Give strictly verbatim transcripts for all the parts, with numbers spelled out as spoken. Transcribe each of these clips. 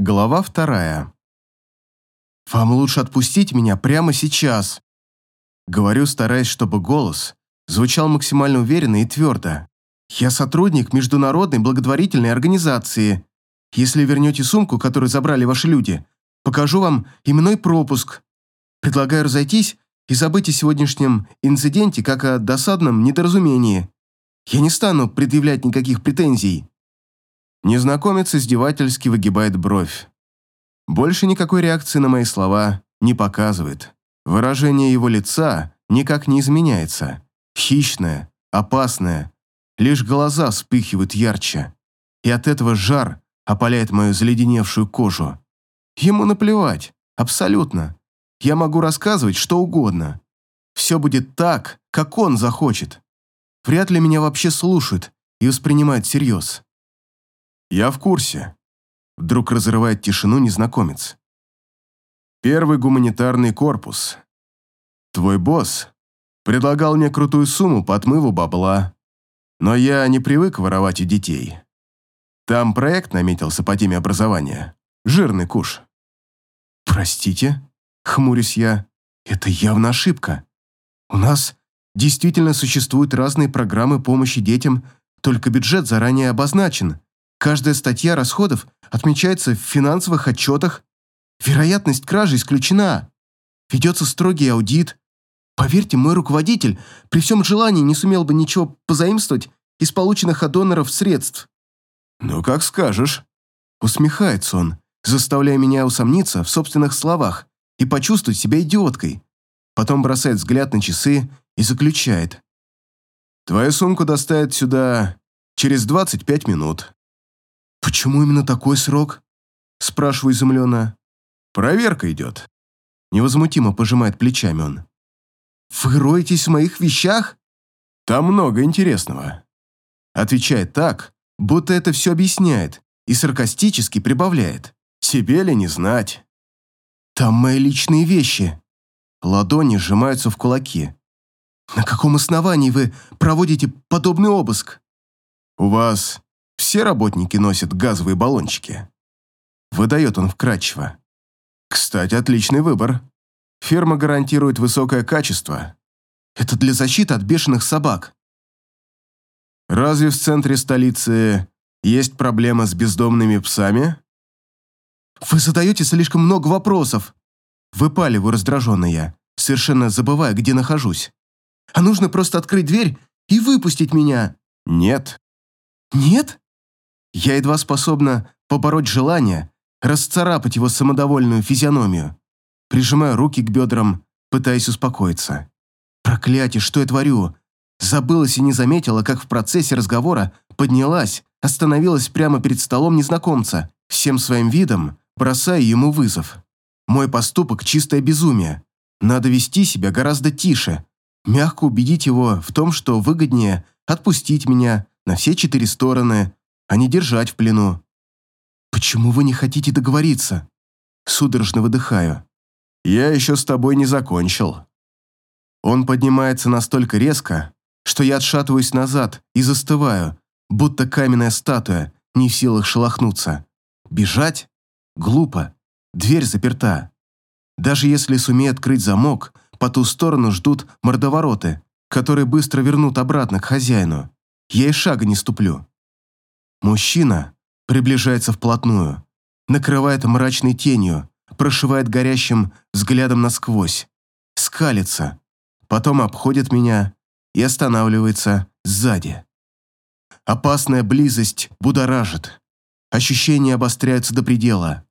Глава вторая. «Вам лучше отпустить меня прямо сейчас», — говорю, стараясь, чтобы голос звучал максимально уверенно и твердо. «Я сотрудник международной благотворительной организации. Если вернете сумку, которую забрали ваши люди, покажу вам именной пропуск. Предлагаю разойтись и забыть о сегодняшнем инциденте как о досадном недоразумении. Я не стану предъявлять никаких претензий». Незнакомец издевательски выгибает бровь. Больше никакой реакции на мои слова не показывает. Выражение его лица никак не изменяется. Хищное, опасное. Лишь глаза вспыхивают ярче. И от этого жар опаляет мою заледеневшую кожу. Ему наплевать. Абсолютно. Я могу рассказывать что угодно. Все будет так, как он захочет. Вряд ли меня вообще слушают и воспринимают всерьез. «Я в курсе», — вдруг разрывает тишину незнакомец. «Первый гуманитарный корпус. Твой босс предлагал мне крутую сумму по отмыву бабла, но я не привык воровать у детей. Там проект наметился по теме образования. Жирный куш». «Простите?» — хмурюсь я. «Это явно ошибка. У нас действительно существуют разные программы помощи детям, только бюджет заранее обозначен. Каждая статья расходов отмечается в финансовых отчетах. Вероятность кражи исключена. Ведется строгий аудит. Поверьте, мой руководитель при всем желании не сумел бы ничего позаимствовать из полученных от доноров средств». «Ну, как скажешь», — усмехается он, заставляя меня усомниться в собственных словах и почувствовать себя идиоткой. Потом бросает взгляд на часы и заключает. «Твою сумку доставят сюда через двадцать пять минут». «Почему именно такой срок?» – спрашиваю изумленно. «Проверка идет». Невозмутимо пожимает плечами он. «Вы роетесь в моих вещах?» «Там много интересного». Отвечает так, будто это все объясняет, и саркастически прибавляет. «Тебе ли не знать?» «Там мои личные вещи». Ладони сжимаются в кулаки. «На каком основании вы проводите подобный обыск?» «У вас все работники носят газовые баллончики?» Выдает он вкратчиво. «Кстати, отличный выбор. Фирма гарантирует высокое качество. Это для защиты от бешеных собак». «Разве в центре столицы есть проблема с бездомными псами?» «Вы задаете слишком много вопросов». Выпаливаю раздраженно я, совершенно забывая, где нахожусь. «А нужно просто открыть дверь и выпустить меня». «Нет». «Нет?» Я едва способна побороть желание, расцарапать его самодовольную физиономию. Прижимаю руки к бедрам, пытаясь успокоиться. Проклятие, что я творю? Забылась и не заметила, как в процессе разговора поднялась, остановилась прямо перед столом незнакомца, всем своим видом бросая ему вызов. Мой поступок – чистое безумие. Надо вести себя гораздо тише, мягко убедить его в том, что выгоднее отпустить меня на все четыре стороны, а не держать в плену. «Почему вы не хотите договориться?» Судорожно выдыхаю. «Я еще с тобой не закончил». Он поднимается настолько резко, что я отшатываюсь назад и застываю, будто каменная статуя, не в силах шелохнуться. Бежать? Глупо. Дверь заперта. Даже если сумею открыть замок, по ту сторону ждут мордовороты, которые быстро вернут обратно к хозяину. Я и шага не ступлю. Мужчина приближается вплотную, накрывает мрачной тенью, прошивает горящим взглядом насквозь, скалится, потом обходит меня и останавливается сзади. Опасная близость будоражит, ощущения обостряются до предела.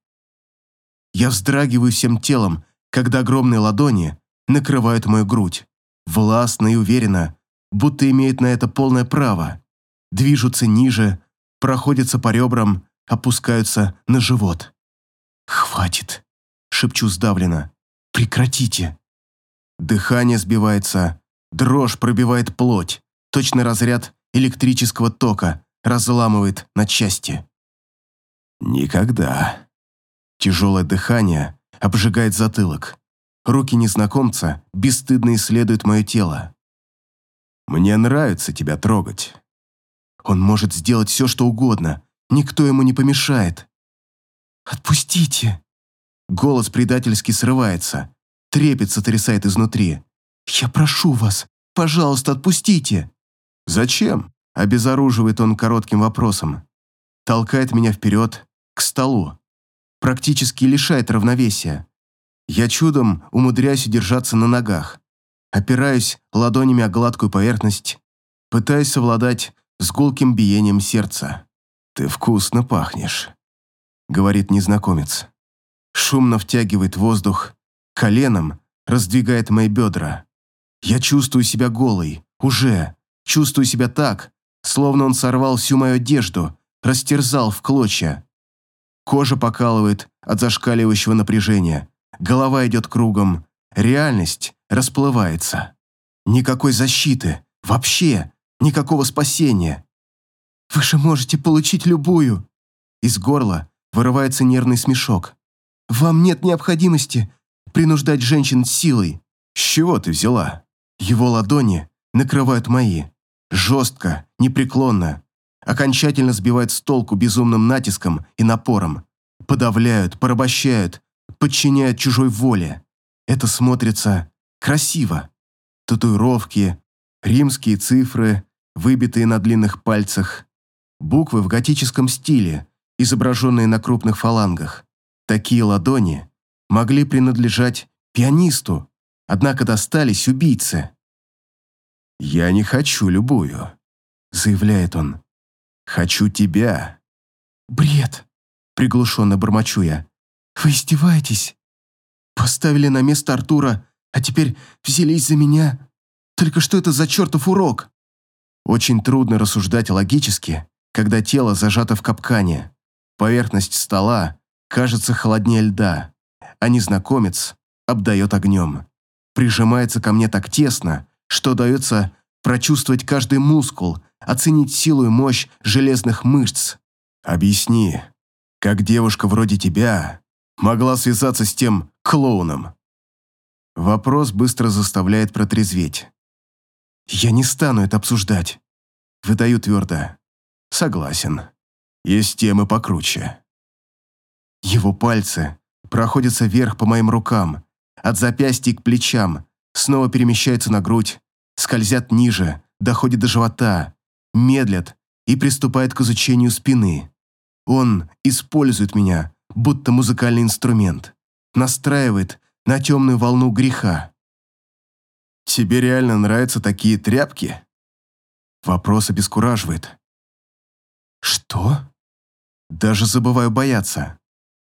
Я вздрагиваю всем телом, когда огромные ладони накрывают мою грудь, властно и уверенно, будто имеют на это полное право, движутся ниже, проходятся по ребрам, опускаются на живот. «Хватит!» – шепчу сдавленно. «Прекратите!» Дыхание сбивается, дрожь пробивает плоть, точно разряд электрического тока разламывает на части. «Никогда!» Тяжелое дыхание обжигает затылок. Руки незнакомца бесстыдно исследуют мое тело. «Мне нравится тебя трогать». Он может сделать все, что угодно. Никто ему не помешает. «Отпустите!» Голос предательски срывается, трепет сотрясает изнутри. «Я прошу вас, пожалуйста, отпустите!» «Зачем?» – обезоруживает он коротким вопросом. Толкает меня вперед, к столу. Практически лишает равновесия. Я чудом умудряюсь удержаться на ногах. Опираюсь ладонями о гладкую поверхность, пытаясь совладать с гулким биением сердца. «Ты вкусно пахнешь», — говорит незнакомец. Шумно втягивает воздух, коленом раздвигает мои бедра. Я чувствую себя голой, уже. Чувствую себя так, словно он сорвал всю мою одежду, растерзал в клочья. Кожа покалывает от зашкаливающего напряжения, голова идет кругом, реальность расплывается. Никакой защиты, вообще, никакого спасения. «Вы же можете получить любую!» Из горла вырывается нервный смешок. «Вам нет необходимости принуждать женщин силой». «С чего ты взяла?» Его ладони накрывают мои. Жестко, непреклонно. Окончательно сбивают с толку безумным натиском и напором. Подавляют, порабощают, подчиняют чужой воле. Это смотрится красиво. Татуировки, римские цифры, выбитые на длинных пальцах. Буквы в готическом стиле, изображенные на крупных фалангах. Такие ладони могли принадлежать пианисту, однако достались убийце. «Я не хочу любую», — заявляет он. «Хочу тебя». «Бред», — приглушенно бормочу я. «Вы издеваетесь? Поставили на место Артура, а теперь взялись за меня. Только что это за чертов урок?» Очень трудно рассуждать логически, когда тело зажато в капкане. Поверхность стола кажется холоднее льда, а незнакомец обдает огнем. Прижимается ко мне так тесно, что удается прочувствовать каждый мускул, оценить силу и мощь железных мышц. «Объясни, как девушка вроде тебя могла связаться с тем клоуном?» Вопрос быстро заставляет протрезветь. «Я не стану это обсуждать», — выдаю твердо. «Согласен. Есть темы покруче». Его пальцы проходятся вверх по моим рукам, от запястья к плечам, снова перемещаются на грудь, скользят ниже, доходят до живота, медлят и приступают к изучению спины. Он использует меня, будто музыкальный инструмент, настраивает на темную волну греха. «Тебе реально нравятся такие тряпки?» Вопрос обескураживает. «Что?» Даже забываю бояться.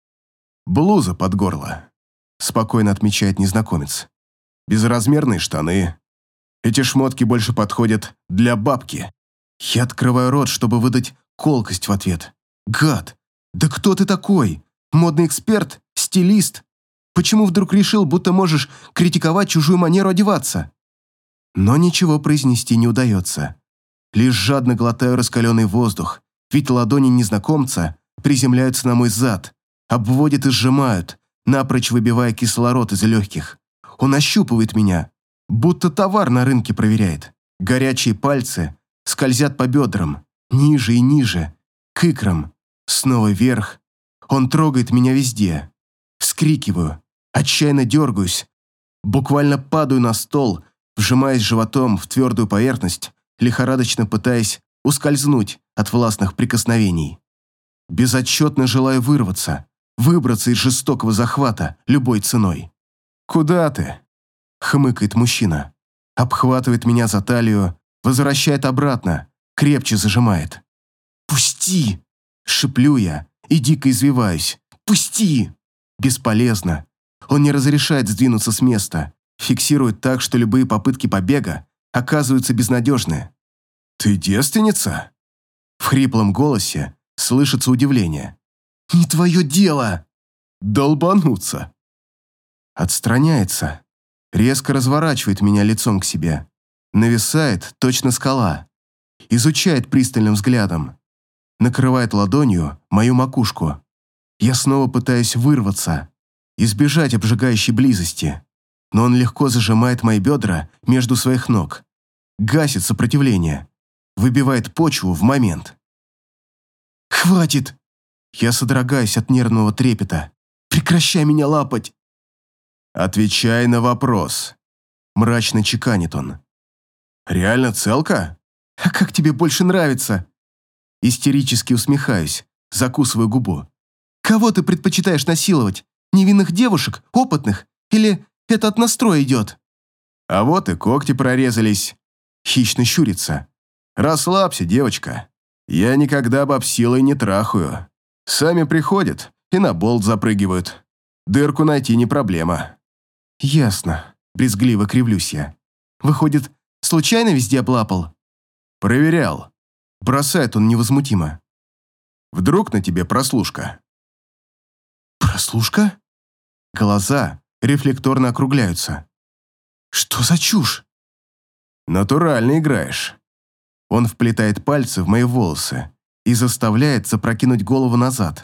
«Блуза под горло», — спокойно отмечает незнакомец. «Безразмерные штаны. Эти шмотки больше подходят для бабки». Я открываю рот, чтобы выдать колкость в ответ. «Гад! Да кто ты такой? Модный эксперт? Стилист? Почему вдруг решил, будто можешь критиковать чужую манеру одеваться?» Но ничего произнести не удается. Лишь жадно глотаю раскаленный воздух, ведь ладони незнакомца приземляются на мой зад, обводят и сжимают, напрочь выбивая кислород из легких. Он ощупывает меня, будто товар на рынке проверяет. Горячие пальцы скользят по бедрам, ниже и ниже, к икрам, снова вверх. Он трогает меня везде. Вскрикиваю, отчаянно дергаюсь, буквально падаю на стол, вжимаясь животом в твердую поверхность, лихорадочно пытаясь ускользнуть от властных прикосновений. Безотчетно желаю вырваться, выбраться из жестокого захвата любой ценой. «Куда ты?» — хмыкает мужчина. Обхватывает меня за талию, возвращает обратно, крепче зажимает. «Пусти!» — шиплю я и дико извиваюсь. «Пусти!» Бесполезно. Он не разрешает сдвинуться с места, фиксирует так, что любые попытки побега оказываются безнадежны. «Ты девственница?» В хриплом голосе слышится удивление. «Не твое дело!» «Долбануться!» Отстраняется, резко разворачивает меня лицом к себе, нависает, точно скала, изучает пристальным взглядом, накрывает ладонью мою макушку. Я снова пытаюсь вырваться, избежать обжигающей близости, но он легко зажимает мои бедра между своих ног, гасит сопротивление, выбивает почву в момент. «Хватит!» Я содрогаюсь от нервного трепета. «Прекращай меня лапать!» «Отвечай на вопрос», — мрачно чеканит он. «Реально целка? А как тебе больше нравится?» Истерически усмехаюсь, закусываю губу. «Кого ты предпочитаешь насиловать? Невинных девушек, опытных? Или это от настроя идет?» «А вот и когти прорезались», — хищно щурится. «Расслабься, девочка. Я никогда баб силой не трахаю. Сами приходят и на болт запрыгивают. Дырку найти не проблема». «Ясно», — брезгливо кривлюсь я. «Выходит, случайно везде облапал?» «Проверял». Бросает он невозмутимо. «Вдруг на тебе прослушка?» «Прослушка?» Глаза рефлекторно округляются. «Что за чушь?» «Натурально играешь». Он вплетает пальцы в мои волосы и заставляет запрокинуть голову назад.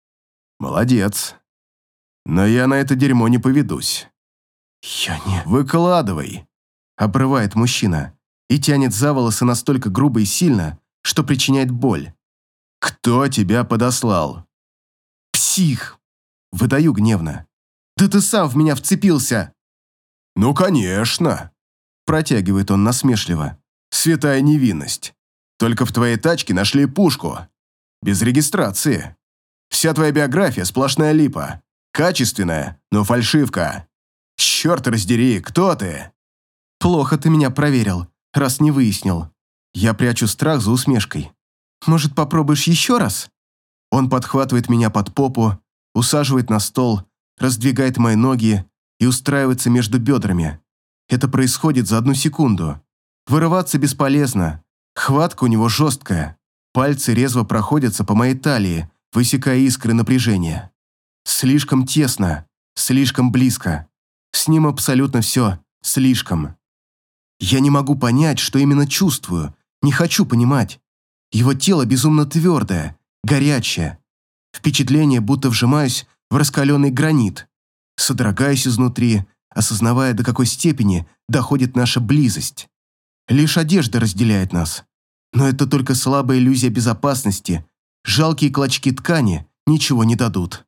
«Молодец. Но я на это дерьмо не поведусь». «Я не...» «Выкладывай», — обрывает мужчина и тянет за волосы настолько грубо и сильно, что причиняет боль. «Кто тебя подослал?» «Псих!» — выдаю гневно. «Да ты сам в меня вцепился!» «Ну, конечно!» — протягивает он насмешливо. «Святая невинность. Только в твоей тачке нашли пушку. Без регистрации. Вся твоя биография сплошная липа. Качественная, но фальшивка. Черт раздери, кто ты?» «Плохо ты меня проверил, раз не выяснил». Я прячу страх за усмешкой. «Может, попробуешь еще раз?» Он подхватывает меня под попу, усаживает на стол, раздвигает мои ноги и устраивается между бедрами. Это происходит за одну секунду. Вырываться бесполезно. Хватка у него жесткая. Пальцы резво проходятся по моей талии, высекая искры напряжения. Слишком тесно, слишком близко. С ним абсолютно все слишком. Я не могу понять, что именно чувствую. Не хочу понимать. Его тело безумно твердое, горячее. Впечатление, будто вжимаюсь в раскаленный гранит. Содрогаюсь изнутри, осознавая, до какой степени доходит наша близость. Лишь одежда разделяет нас. Но это только слабая иллюзия безопасности. Жалкие клочки ткани ничего не дадут.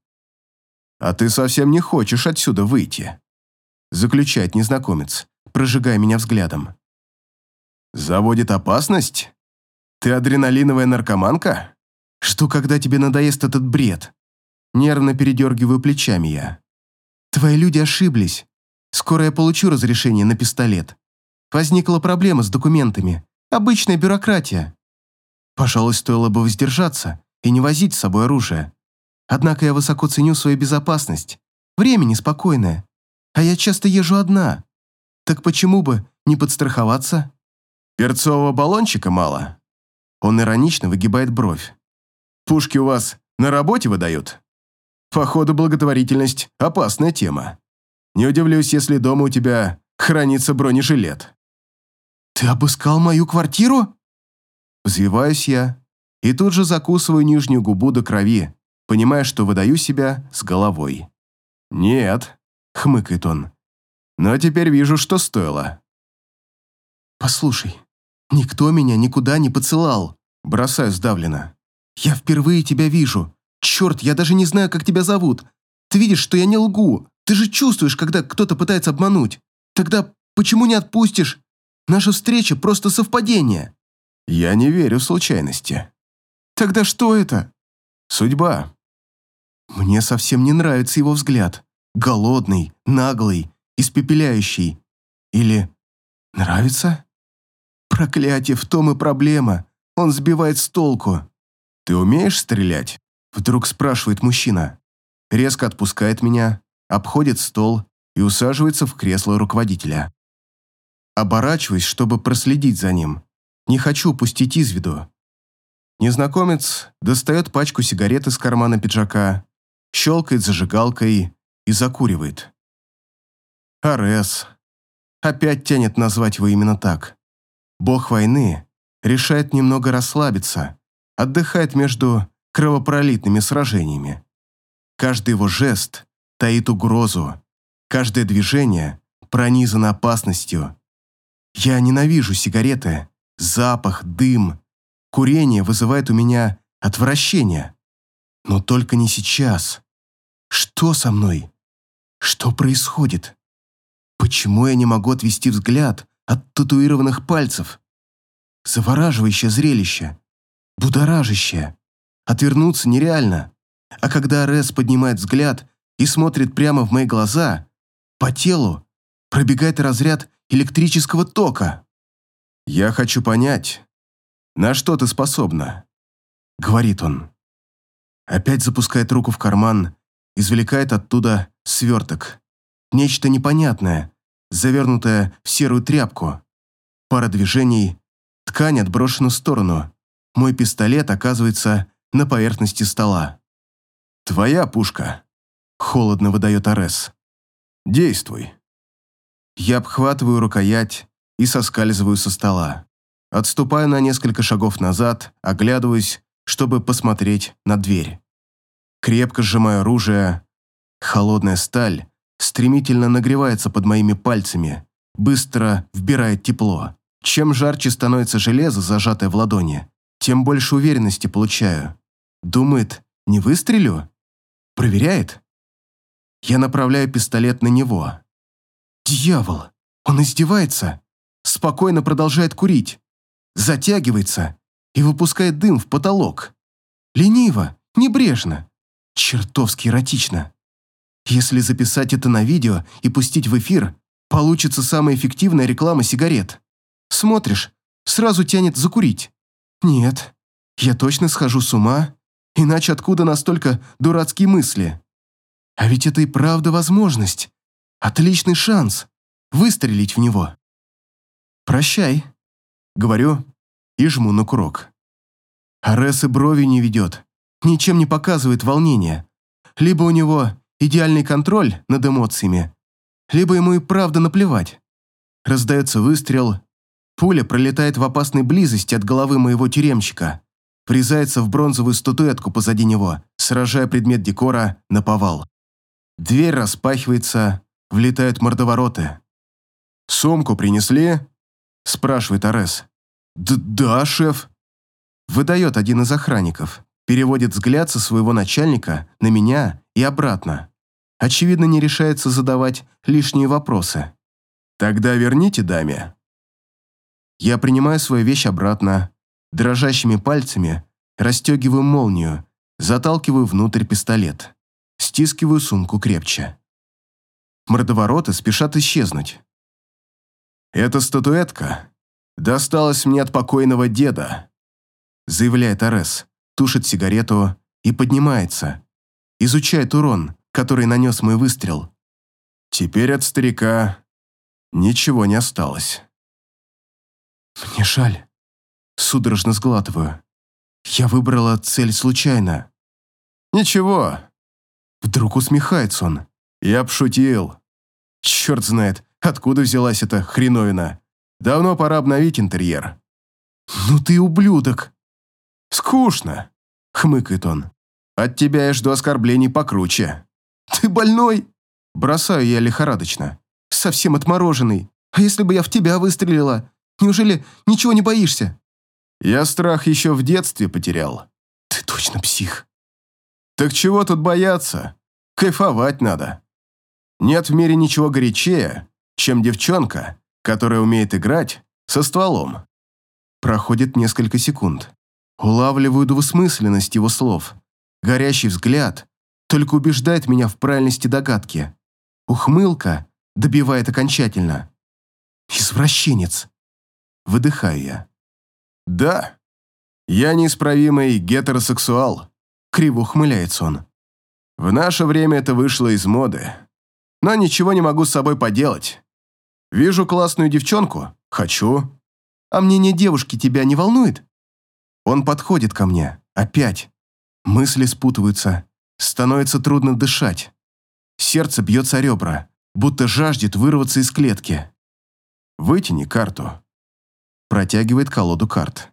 «А ты совсем не хочешь отсюда выйти», — заключает незнакомец, прожигая меня взглядом. «Заводит опасность? Ты адреналиновая наркоманка? Что, когда тебе надоест этот бред?» Нервно передергиваю плечами я. «Твои люди ошиблись. Скоро я получу разрешение на пистолет. Возникла проблема с документами. Обычная бюрократия. Пожалуй, стоило бы воздержаться и не возить с собой оружие. Однако я высоко ценю свою безопасность. Время неспокойное. А я часто езжу одна. Так почему бы не подстраховаться?» «Перцового баллончика мало?» Он иронично выгибает бровь. «Пушки у вас на работе выдают? Походу, благотворительность – опасная тема. Не удивлюсь, если дома у тебя хранится бронежилет». «Ты обыскал мою квартиру?» Взвиваюсь я и тут же закусываю нижнюю губу до крови, понимая, что выдаю себя с головой. «Нет», – хмыкает он, – «но теперь вижу, что стоило». «Послушай, никто меня никуда не поцелал», – бросаю сдавленно. «Я впервые тебя вижу. Черт, я даже не знаю, как тебя зовут. Ты видишь, что я не лгу. Ты же чувствуешь, когда кто-то пытается обмануть. Тогда почему не отпустишь? Наша встреча просто совпадение». «Я не верю в случайности». «Тогда что это?» «Судьба». Мне совсем не нравится его взгляд. Голодный, наглый, испепеляющий. Или нравится? Проклятие, в том и проблема. Он сбивает с толку. «Ты умеешь стрелять?» Вдруг спрашивает мужчина. Резко отпускает меня, обходит стол и усаживается в кресло руководителя. Оборачиваюсь, чтобы проследить за ним. Не хочу упустить из виду. Незнакомец достает пачку сигарет из кармана пиджака, щелкает зажигалкой и закуривает. Арес. Опять тянет назвать его именно так. Бог войны решает немного расслабиться, отдыхает между кровопролитными сражениями. Каждый его жест таит угрозу, каждое движение пронизано опасностью. Я ненавижу сигареты, запах, дым. Курение вызывает у меня отвращение. Но только не сейчас. Что со мной? Что происходит? Почему я не могу отвести взгляд от татуированных пальцев? Завораживающее зрелище. Будоражащее. Отвернуться нереально. А когда Арес поднимает взгляд и смотрит прямо в мои глаза, по телу пробегает разряд электрического тока. «Я хочу понять, на что ты способна?» — говорит он. Опять запускает руку в карман, извлекает оттуда сверток. Нечто непонятное, завернутое в серую тряпку. Пара движений, ткань отброшена в сторону. Мой пистолет оказывается на поверхности стола. «Твоя пушка», — холодно выдает Арес. «Действуй». Я обхватываю рукоять и соскальзываю со стола. Отступаю на несколько шагов назад, оглядываюсь, чтобы посмотреть на дверь. Крепко сжимаю оружие. Холодная сталь стремительно нагревается под моими пальцами, быстро вбирает тепло. Чем жарче становится железо, зажатое в ладони, тем больше уверенности получаю. Думает, не выстрелю? Проверяет? Я направляю пистолет на него. Дьявол! Он издевается. Спокойно продолжает курить. Затягивается и выпускает дым в потолок. Лениво, небрежно. Чертовски эротично. Если записать это на видео и пустить в эфир, получится самая эффективная реклама сигарет. Смотришь, сразу тянет закурить. Нет, я точно схожу с ума, иначе откуда настолько дурацкие мысли? А ведь это и правда возможность. Отличный шанс выстрелить в него. «Прощай», — говорю и жму на курок. Арес и брови не ведет, ничем не показывает волнения. Либо у него идеальный контроль над эмоциями, либо ему и правда наплевать. Раздается выстрел, пуля пролетает в опасной близости от головы моего тюремщика, врезается в бронзовую статуэтку позади него, сражая предмет декора наповал. Дверь распахивается, влетают мордовороты. «Сумку принесли?» – спрашивает Арес. «Да, шеф». Выдает один из охранников, переводит взгляд со своего начальника на меня и обратно. Очевидно, не решается задавать лишние вопросы. «Тогда верните даме». Я принимаю свою вещь обратно, дрожащими пальцами расстегиваю молнию, заталкиваю внутрь пистолет, стискиваю сумку крепче. Мордовороты спешат исчезнуть. «Эта статуэтка досталась мне от покойного деда», заявляет Арес, тушит сигарету и поднимается, изучает урон, который нанес мой выстрел. Теперь от старика ничего не осталось. Мне жаль. Судорожно сглатываю. Я выбрала цель случайно. Ничего. Вдруг усмехается он. Я б шутил. Черт знает, откуда взялась эта хреновина. Давно пора обновить интерьер. Ну ты ублюдок. Скучно, хмыкает он. От тебя я жду оскорблений покруче. Ты больной? Бросаю я лихорадочно. Совсем отмороженный. А если бы я в тебя выстрелила? Неужели ничего не боишься? Я страх еще в детстве потерял. Ты точно псих. Так чего тут бояться? Кайфовать надо. Нет в мире ничего горячее, чем девчонка, которая умеет играть со стволом. Проходит несколько секунд. Улавливаю двусмысленность его слов. Горящий взгляд только убеждает меня в правильности догадки. Ухмылка добивает окончательно. Извращенец. Выдыхаю я. Да, я неисправимый гетеросексуал. Криво ухмыляется он. В наше время это вышло из моды. Но ничего не могу с собой поделать. Вижу классную девчонку, хочу. А мнение девушки тебя не волнует? Он подходит ко мне. Опять. Мысли спутываются. Становится трудно дышать. Сердце бьется о ребра, будто жаждет вырваться из клетки. Вытяни карту. Протягивает колоду карт.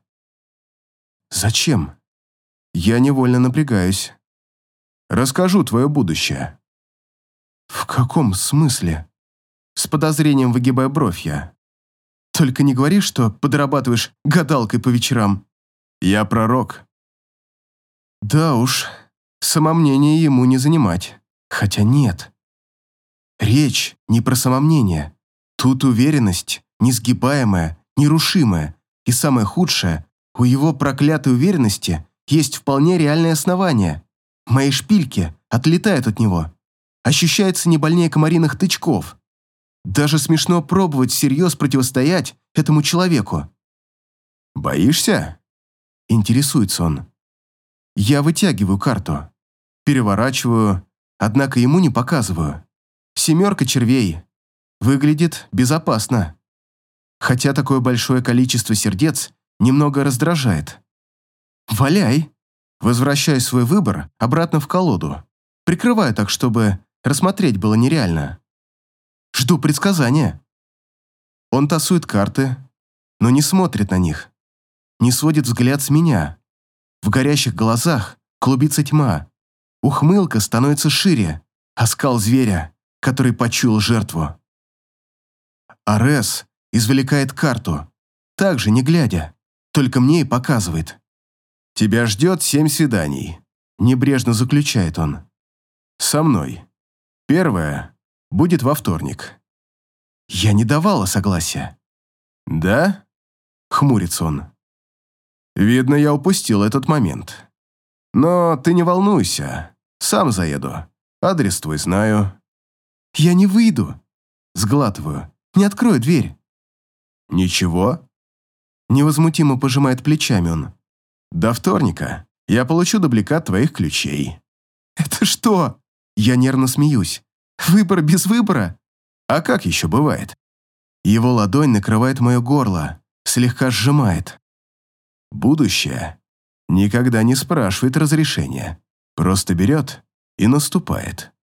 Зачем? Я невольно напрягаюсь. Расскажу твое будущее. В каком смысле? С подозрением выгибая бровь я. Только не говори, что подрабатываешь гадалкой по вечерам. Я пророк. Да уж, Самомнение ему не занимать. Хотя нет. Речь не про самомнение. Тут уверенность, несгибаемая, нерушимая. И самое худшее, у его проклятой уверенности есть вполне реальные основания. Мои шпильки отлетают от него. Ощущается не больнее комариных тычков. Даже смешно пробовать всерьез противостоять этому человеку. «Боишься?» – интересуется он. Я вытягиваю карту. Переворачиваю, однако ему не показываю. Семерка червей. Выглядит безопасно. Хотя такое большое количество сердец немного раздражает. «Валяй!» Возвращаю свой выбор обратно в колоду. Прикрываю так, чтобы рассмотреть было нереально. Жду предсказания. Он тасует карты, но не смотрит на них. Не сводит взгляд с меня. В горящих глазах клубится тьма. Ухмылка становится шире. Оскал зверя, который почуял жертву. Арес извлекает карту, также не глядя, только мне и показывает. «Тебя ждет семь свиданий», – небрежно заключает он. «Со мной. Первое будет во вторник». Я не давала согласия. «Да?» – хмурится он. «Видно, я упустил этот момент. Но ты не волнуйся, сам заеду. Адрес твой знаю». «Я не выйду», – сглатываю. «Не открою дверь». «Ничего?» Невозмутимо пожимает плечами он. «До вторника я получу дубликат твоих ключей». «Это что?» Я нервно смеюсь. «Выбор без выбора?» «А как еще бывает?» Его ладонь накрывает мое горло, слегка сжимает. Будущее никогда не спрашивает разрешения, просто берет и наступает.